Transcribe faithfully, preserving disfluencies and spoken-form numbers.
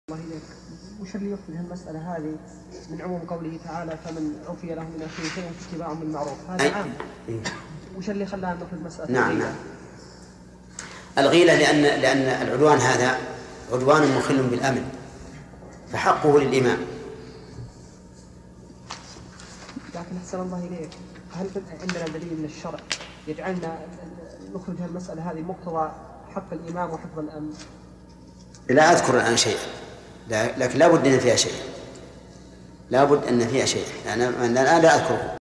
الله إليك، وش اللي يخرج المسألة هذه من عموم قوله تعالى فمن عفي له من أخيه شيء فاتباع بالمعروف؟ هذا عام. وش اللي خلانا نخرج مسألة نعم الغيلة؟ نعم. الغيلة لأن لأن العدوان هذا عدوان مخل بالأمن، فحقه للإمام. لكن أحسن الله إليك، هل عندنا دليل من الشرع يجعلنا نخرج المسألة هذه مقتضى حق الإمام وحفظ الأمن؟ لا أذكر الآن شيئا، لكن لا بد أن فيها شيء، لا بد أن فيها شيء، أنا الآن لا أذكره.